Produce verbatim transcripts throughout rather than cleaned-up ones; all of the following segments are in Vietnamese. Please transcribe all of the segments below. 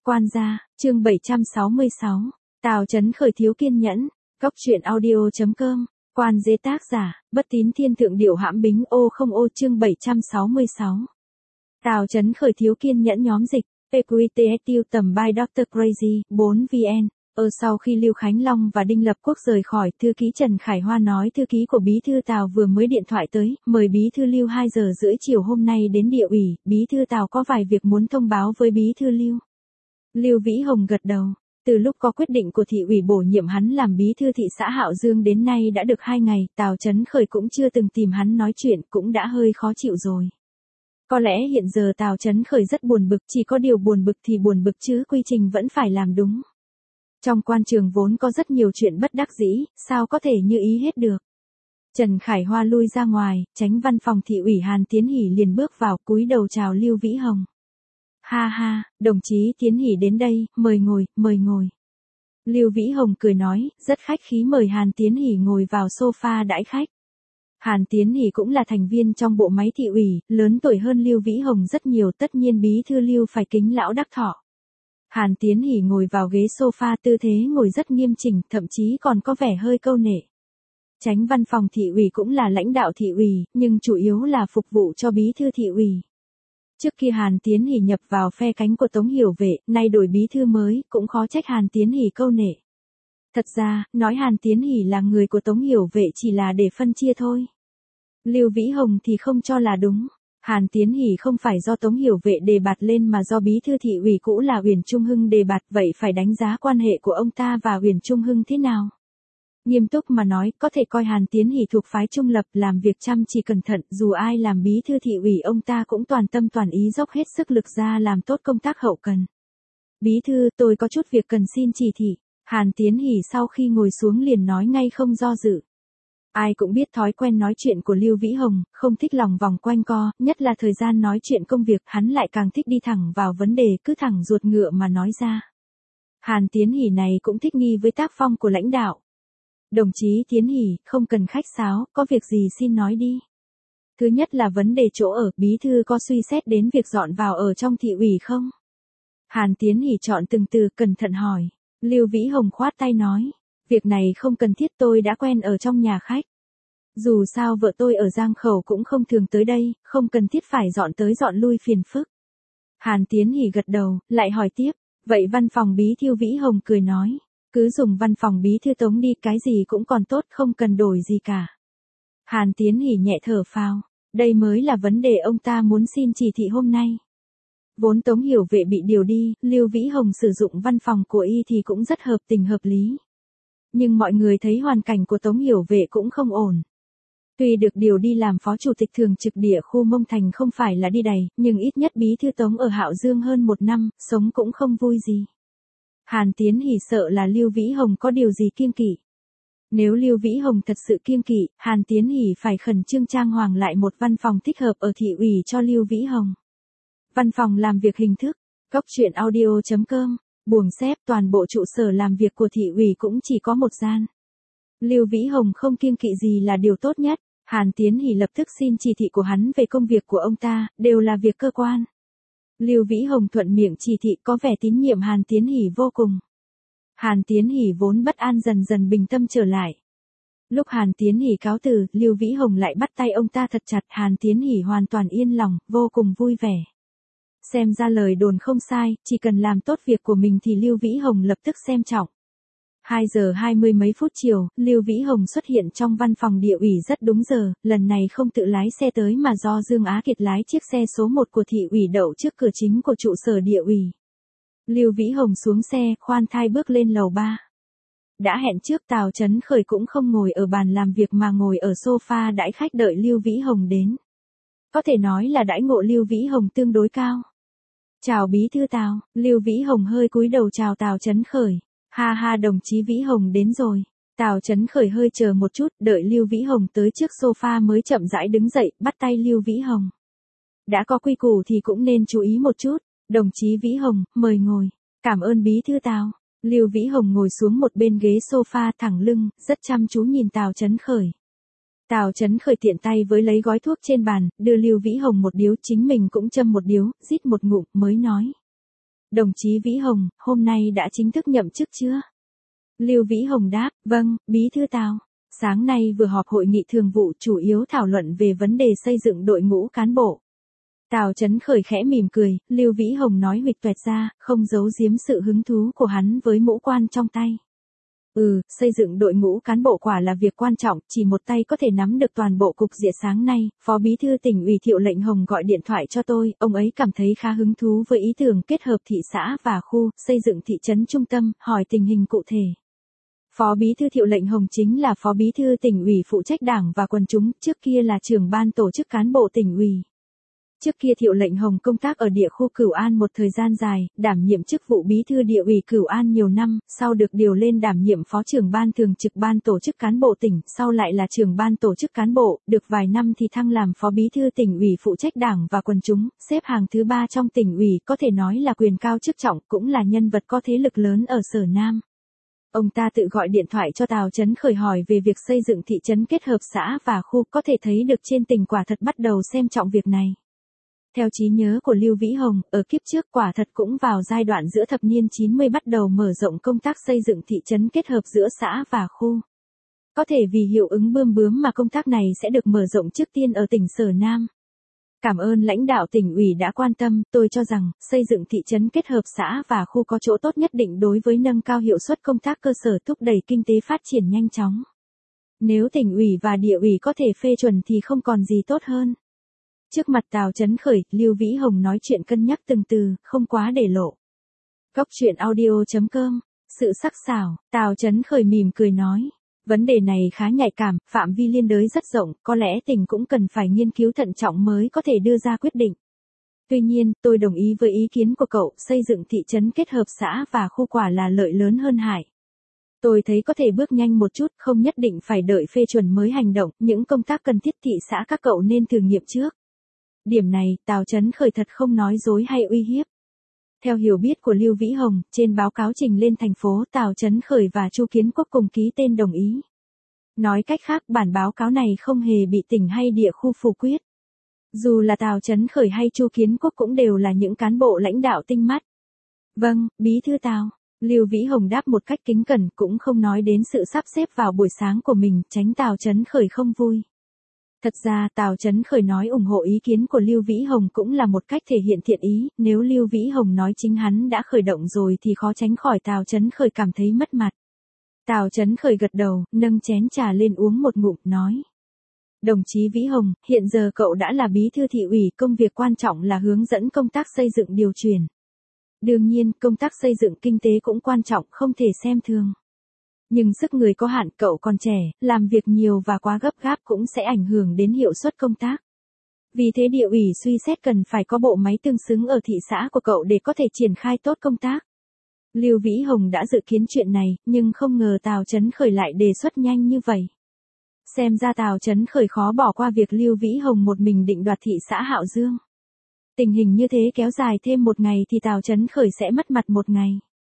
Quan gia, chương bảy trăm sáu mươi sáu. Tào Chấn Khởi thiếu kiên nhẫn. Cốc truyện audio chấm com. Quan dế tác giả, Bất Tín Thiên Thượng Điểu Hãm Bính ô không ô chương bảy trăm sáu mươi sáu. Tào Chấn Khởi thiếu kiên nhẫn nhóm dịch. pê quy tê ét tiêu tầm by doctor Crazy, bốn vn. Ở sau khi Lưu Khánh Long và Đinh Lập Quốc rời khỏi, thư ký Trần Khải Hoa nói thư ký của bí thư Tào vừa mới điện thoại tới, mời bí thư Lưu hai giờ rưỡi chiều hôm nay đến địa ủy, bí thư Tào có vài việc muốn thông báo với bí thư Lưu. Lưu Vĩ Hồng gật đầu. Từ lúc có quyết định của thị ủy bổ nhiệm hắn làm bí thư thị xã Hạo Dương đến nay đã được hai ngày, Tào Chấn Khởi cũng chưa từng tìm hắn nói chuyện, cũng đã hơi khó chịu rồi. Có lẽ hiện giờ Tào Chấn Khởi rất buồn bực, chỉ có điều buồn bực thì buồn bực chứ quy trình vẫn phải làm đúng. Trong quan trường vốn có rất nhiều chuyện bất đắc dĩ, sao có thể như ý hết được. Trần Khải Hoa lui ra ngoài, tránh văn phòng thị ủy Hàn Tiến Hỷ liền bước vào cúi đầu chào Lưu Vĩ Hồng. Ha ha, đồng chí Tiến Hỷ đến đây, mời ngồi, mời ngồi. Lưu Vĩ Hồng cười nói, rất khách khí mời Hàn Tiến Hỷ ngồi vào sofa đãi khách. Hàn Tiến Hỷ cũng là thành viên trong bộ máy thị ủy, lớn tuổi hơn Lưu Vĩ Hồng rất nhiều, tất nhiên bí thư Lưu phải kính lão đắc thọ. Hàn Tiến Hỷ ngồi vào ghế sofa, tư thế ngồi rất nghiêm chỉnh, thậm chí còn có vẻ hơi câu nệ. Chánh văn phòng thị ủy cũng là lãnh đạo thị ủy, nhưng chủ yếu là phục vụ cho bí thư thị ủy. Trước khi Hàn Tiến Hỷ nhập vào phe cánh của Tống Hiểu Vệ, nay đổi bí thư mới, cũng khó trách Hàn Tiến Hỷ câu nệ. Thật ra, nói Hàn Tiến Hỷ là người của Tống Hiểu Vệ chỉ là để phân chia thôi. Lưu Vĩ Hồng thì không cho là đúng. Hàn Tiến Hỷ không phải do Tống Hiểu Vệ đề bạt lên mà do bí thư thị ủy cũ là Uyển Trung Hưng đề bạt, vậy phải đánh giá quan hệ của ông ta và Uyển Trung Hưng thế nào. Nghiêm túc mà nói, có thể coi Hàn Tiến Hỷ thuộc phái trung lập, làm việc chăm chỉ cẩn thận, dù ai làm bí thư thị ủy ông ta cũng toàn tâm toàn ý dốc hết sức lực ra làm tốt công tác hậu cần. Bí thư, tôi có chút việc cần xin chỉ thị. Hàn Tiến Hỷ sau khi ngồi xuống liền nói ngay không do dự. Ai cũng biết thói quen nói chuyện của Lưu Vĩ Hồng, không thích lòng vòng quanh co, nhất là thời gian nói chuyện công việc, hắn lại càng thích đi thẳng vào vấn đề, cứ thẳng ruột ngựa mà nói ra. Hàn Tiến Hỷ này cũng thích nghi với tác phong của lãnh đạo. Đồng chí Tiến Hỷ, không cần khách sáo, có việc gì xin nói đi. Thứ nhất là vấn đề chỗ ở, bí thư có suy xét đến việc dọn vào ở trong thị ủy không? Hàn Tiến Hỷ chọn từng từ, cẩn thận hỏi. Lưu Vĩ Hồng khoát tay nói. Việc này không cần thiết, tôi đã quen ở trong nhà khách. Dù sao vợ tôi ở Giang Khẩu cũng không thường tới đây, không cần thiết phải dọn tới dọn lui phiền phức. Hàn Tiến Hỷ gật đầu, lại hỏi tiếp. Vậy văn phòng bí thư Vĩ Hồng cười nói. Cứ dùng văn phòng bí thư Tống đi, cái gì cũng còn tốt, không cần đổi gì cả. Hàn Tiến Hỷ nhẹ thở phào. Đây mới là vấn đề ông ta muốn xin chỉ thị hôm nay. Vốn Tống Hiểu Vệ bị điều đi, Lưu Vĩ Hồng sử dụng văn phòng của y thì cũng rất hợp tình hợp lý. Nhưng mọi người thấy hoàn cảnh của Tống Hiểu Vệ cũng không ổn. Tuy được điều đi làm phó chủ tịch thường trực địa khu Mông Thành không phải là đi đầy, nhưng ít nhất bí thư Tống ở Hạo Dương hơn một năm, sống cũng không vui gì. Hàn Tiến Hỷ sợ là Lưu Vĩ Hồng có điều gì kiêng kỵ. Nếu Lưu Vĩ Hồng thật sự kiêng kỵ, Hàn Tiến Hỷ phải khẩn trương trang hoàng lại một văn phòng thích hợp ở thị ủy cho Lưu Vĩ Hồng. Văn phòng làm việc hình thức. Cốc truyện audio chấm com. Buồng xếp, toàn bộ trụ sở làm việc của thị ủy cũng chỉ có một gian. Lưu Vĩ Hồng không kiêng kỵ gì là điều tốt nhất. Hàn Tiến Hỷ lập tức xin chỉ thị của hắn về công việc của ông ta, đều là việc cơ quan. Lưu Vĩ Hồng thuận miệng chỉ thị, có vẻ tín nhiệm Hàn Tiến Hỷ vô cùng. Hàn Tiến Hỷ vốn bất an dần dần bình tâm trở lại. Lúc Hàn Tiến Hỷ cáo từ, Lưu Vĩ Hồng lại bắt tay ông ta thật chặt, Hàn Tiến Hỷ hoàn toàn yên lòng, vô cùng vui vẻ. Xem ra lời đồn không sai, chỉ cần làm tốt việc của mình thì Lưu Vĩ Hồng lập tức xem trọng. hai giờ hai mươi mấy phút chiều, Lưu Vĩ Hồng xuất hiện trong văn phòng địa ủy rất đúng giờ, lần này không tự lái xe tới mà do Dương Á Kiệt lái chiếc xe số một của thị ủy đậu trước cửa chính của trụ sở địa ủy. Lưu Vĩ Hồng xuống xe, khoan thai bước lên lầu ba. Đã hẹn trước, Tào Chấn Khởi cũng không ngồi ở bàn làm việc mà ngồi ở sofa đãi khách đợi Lưu Vĩ Hồng đến. Có thể nói là đãi ngộ Lưu Vĩ Hồng tương đối cao. Chào bí thư Tào, Lưu Vĩ Hồng hơi cúi đầu chào Tào Chấn Khởi. Ha ha, đồng chí Vĩ Hồng đến rồi. Tào Chấn Khởi hơi chờ một chút, đợi Lưu Vĩ Hồng tới trước sofa mới chậm rãi đứng dậy, bắt tay Lưu Vĩ Hồng. Đã có quy củ thì cũng nên chú ý một chút. Đồng chí Vĩ Hồng, mời ngồi. Cảm ơn bí thư Tào. Lưu Vĩ Hồng ngồi xuống một bên ghế sofa thẳng lưng, rất chăm chú nhìn Tào Chấn Khởi. Tào Chấn Khởi tiện tay với lấy gói thuốc trên bàn, đưa Lưu Vĩ Hồng một điếu, chính mình cũng châm một điếu, rít một ngụm mới nói. Đồng chí Vĩ Hồng, hôm nay đã chính thức nhậm chức chưa? Lưu Vĩ Hồng đáp, vâng, Bí thư Tào. Sáng nay vừa họp hội nghị thường vụ chủ yếu thảo luận về vấn đề xây dựng đội ngũ cán bộ. Tào Chấn Khởi khẽ mỉm cười, Lưu Vĩ Hồng nói huỵch toẹt ra, không giấu giếm sự hứng thú của hắn với mũ quan trong tay. Ừ, xây dựng đội ngũ cán bộ quả là việc quan trọng, chỉ một tay có thể nắm được toàn bộ cục diện. Sáng nay, Phó Bí thư Tỉnh ủy Thiệu Lệnh Hồng gọi điện thoại cho tôi, ông ấy cảm thấy khá hứng thú với ý tưởng kết hợp thị xã và khu, xây dựng thị trấn trung tâm, hỏi tình hình cụ thể. Phó Bí thư Thiệu Lệnh Hồng chính là Phó Bí thư Tỉnh ủy phụ trách Đảng và Quần chúng, trước kia là trưởng ban tổ chức cán bộ Tỉnh ủy. Trước kia Thiệu Lệnh Hồng công tác ở địa khu Cửu An một thời gian dài, đảm nhiệm chức vụ bí thư địa ủy Cửu An nhiều năm, sau được điều lên đảm nhiệm phó trưởng ban thường trực ban tổ chức cán bộ tỉnh, sau lại là trưởng ban tổ chức cán bộ, được vài năm thì thăng làm phó bí thư tỉnh ủy phụ trách Đảng và Quần chúng, xếp hàng thứ ba trong tỉnh ủy, có thể nói là quyền cao chức trọng, cũng là nhân vật có thế lực lớn ở Sở Nam. Ông ta tự gọi điện thoại cho Tào Chấn Khởi hỏi về việc xây dựng thị trấn kết hợp xã và khu, có thể thấy được trên tỉnh quả thật bắt đầu xem trọng việc này. Theo trí nhớ của Lưu Vĩ Hồng, ở kiếp trước quả thật cũng vào giai đoạn giữa thập niên chín mươi bắt đầu mở rộng công tác xây dựng thị trấn kết hợp giữa xã và khu. Có thể vì hiệu ứng bươm bướm mà công tác này sẽ được mở rộng trước tiên ở tỉnh Sở Nam. Cảm ơn lãnh đạo tỉnh ủy đã quan tâm, tôi cho rằng, xây dựng thị trấn kết hợp xã và khu có chỗ tốt nhất định đối với nâng cao hiệu suất công tác cơ sở, thúc đẩy kinh tế phát triển nhanh chóng. Nếu tỉnh ủy và địa ủy có thể phê chuẩn thì không còn gì tốt hơn. Trước mặt Tào Chấn Khởi, Lưu Vĩ Hồng nói chuyện cân nhắc từng từ, không quá để lộ. Góc truyện audio chấm com, sự sắc sảo, Tào Chấn Khởi mỉm cười nói. Vấn đề này khá nhạy cảm, phạm vi liên đới rất rộng, có lẽ tỉnh cũng cần phải nghiên cứu thận trọng mới có thể đưa ra quyết định. Tuy nhiên, tôi đồng ý với ý kiến của cậu, xây dựng thị trấn kết hợp xã và khu quả là lợi lớn hơn hại. Tôi thấy có thể bước nhanh một chút, không nhất định phải đợi phê chuẩn mới hành động, những công tác cần thiết thị xã các cậu nên thử nghiệm trước. Điểm này, Tào Chấn Khởi thật không nói dối hay uy hiếp. Theo hiểu biết của Lưu Vĩ Hồng, trên báo cáo trình lên thành phố, Tào Chấn Khởi và Chu Kiến Quốc cùng ký tên đồng ý. Nói cách khác, bản báo cáo này không hề bị tỉnh hay địa khu phủ quyết. Dù là Tào Chấn Khởi hay Chu Kiến Quốc cũng đều là những cán bộ lãnh đạo tinh mắt. Vâng, Bí thư Tào. Lưu Vĩ Hồng đáp một cách kính cẩn, cũng không nói đến sự sắp xếp vào buổi sáng của mình, tránh Tào Chấn Khởi không vui. Thật ra Tào Chấn Khởi nói ủng hộ ý kiến của Lưu Vĩ Hồng cũng là một cách thể hiện thiện ý, nếu Lưu Vĩ Hồng nói chính hắn đã khởi động rồi thì khó tránh khỏi Tào Chấn Khởi cảm thấy mất mặt. Tào Chấn Khởi gật đầu, nâng chén trà lên uống một ngụm, nói. Đồng chí Vĩ Hồng, hiện giờ cậu đã là bí thư thị ủy, công việc quan trọng là hướng dẫn công tác xây dựng điều chuyển. Đương nhiên, công tác xây dựng kinh tế cũng quan trọng, không thể xem thường. Nhưng sức người có hạn, cậu còn trẻ, làm việc nhiều và quá gấp gáp cũng sẽ ảnh hưởng đến hiệu suất công tác. Vì thế địa ủy suy xét cần phải có bộ máy tương xứng ở thị xã của cậu để có thể triển khai tốt công tác. Lưu Vĩ Hồng đã dự kiến chuyện này, nhưng không ngờ Tào Chấn Khởi lại đề xuất nhanh như vậy. Xem ra Tào Chấn Khởi khó bỏ qua việc Lưu Vĩ Hồng một mình định đoạt thị xã Hạo Dương. Tình hình như thế kéo dài thêm một ngày thì Tào Chấn Khởi sẽ mất mặt một ngày.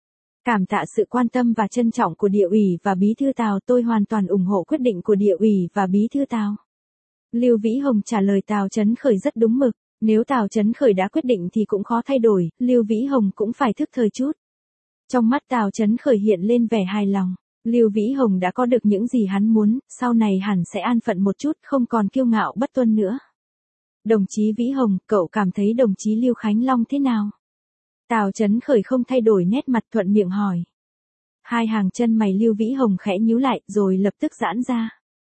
Cảm tạ sự quan tâm và trân trọng của địa ủy và bí thư Tào, tôi hoàn toàn ủng hộ quyết định của địa ủy và bí thư Tào. Lưu Vĩ Hồng trả lời Tào Chấn Khởi rất đúng mực, nếu Tào Chấn Khởi đã quyết định thì cũng khó thay đổi, Lưu Vĩ Hồng cũng phải thức thời chút. Trong mắt Tào Chấn Khởi hiện lên vẻ hài lòng, Lưu Vĩ Hồng đã có được những gì hắn muốn, sau này hẳn sẽ an phận một chút, không còn kiêu ngạo bất tuân nữa. Đồng chí Vĩ Hồng, cậu cảm thấy đồng chí Lưu Khánh Long thế nào? Tào Chấn Khởi không thay đổi nét mặt, thuận miệng hỏi. Hai hàng chân mày Lưu Vĩ Hồng khẽ nhíu lại, rồi lập tức giãn ra.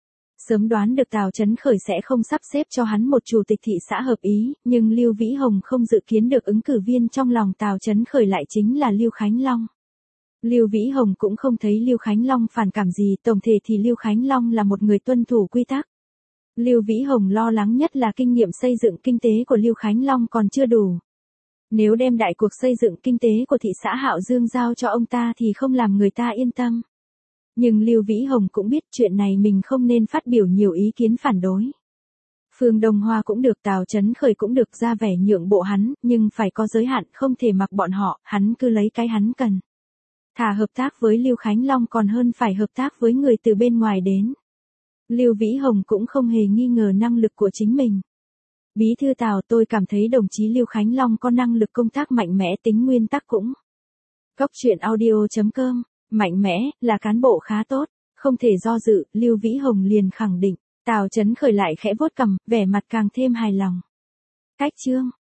Sớm đoán được Tào Chấn Khởi sẽ không sắp xếp cho hắn một chủ tịch thị xã hợp ý, nhưng Lưu Vĩ Hồng không dự kiến được ứng cử viên trong lòng Tào Chấn Khởi lại chính là Lưu Khánh Long. Lưu Vĩ Hồng cũng không thấy Lưu Khánh Long phản cảm gì, tổng thể thì Lưu Khánh Long là một người tuân thủ quy tắc. Lưu Vĩ Hồng lo lắng nhất là kinh nghiệm xây dựng kinh tế của Lưu Khánh Long còn chưa đủ. Nếu đem đại cuộc xây dựng kinh tế của thị xã Hạo Dương giao cho ông ta thì không làm người ta yên tâm. Nhưng Lưu Vĩ Hồng cũng biết chuyện này mình không nên phát biểu nhiều ý kiến phản đối. Phương Đông Hoa cũng được, Tào Chấn Khởi cũng được, ra vẻ nhượng bộ hắn, nhưng phải có giới hạn, không thể mặc bọn họ, hắn cứ lấy cái hắn cần. Thà hợp tác với Lưu Khánh Long còn hơn phải hợp tác với người từ bên ngoài đến. Lưu Vĩ Hồng cũng không hề nghi ngờ năng lực của chính mình. Bí thư Tào, tôi cảm thấy đồng chí Lưu Khánh Long có năng lực công tác mạnh mẽ, tính nguyên tắc cũng. Góc truyện audio.com, mạnh mẽ, là cán bộ khá tốt, không thể do dự, Lưu Vĩ Hồng liền khẳng định. Tào Chấn Khởi lại khẽ vuốt cằm, vẻ mặt càng thêm hài lòng. Cách chương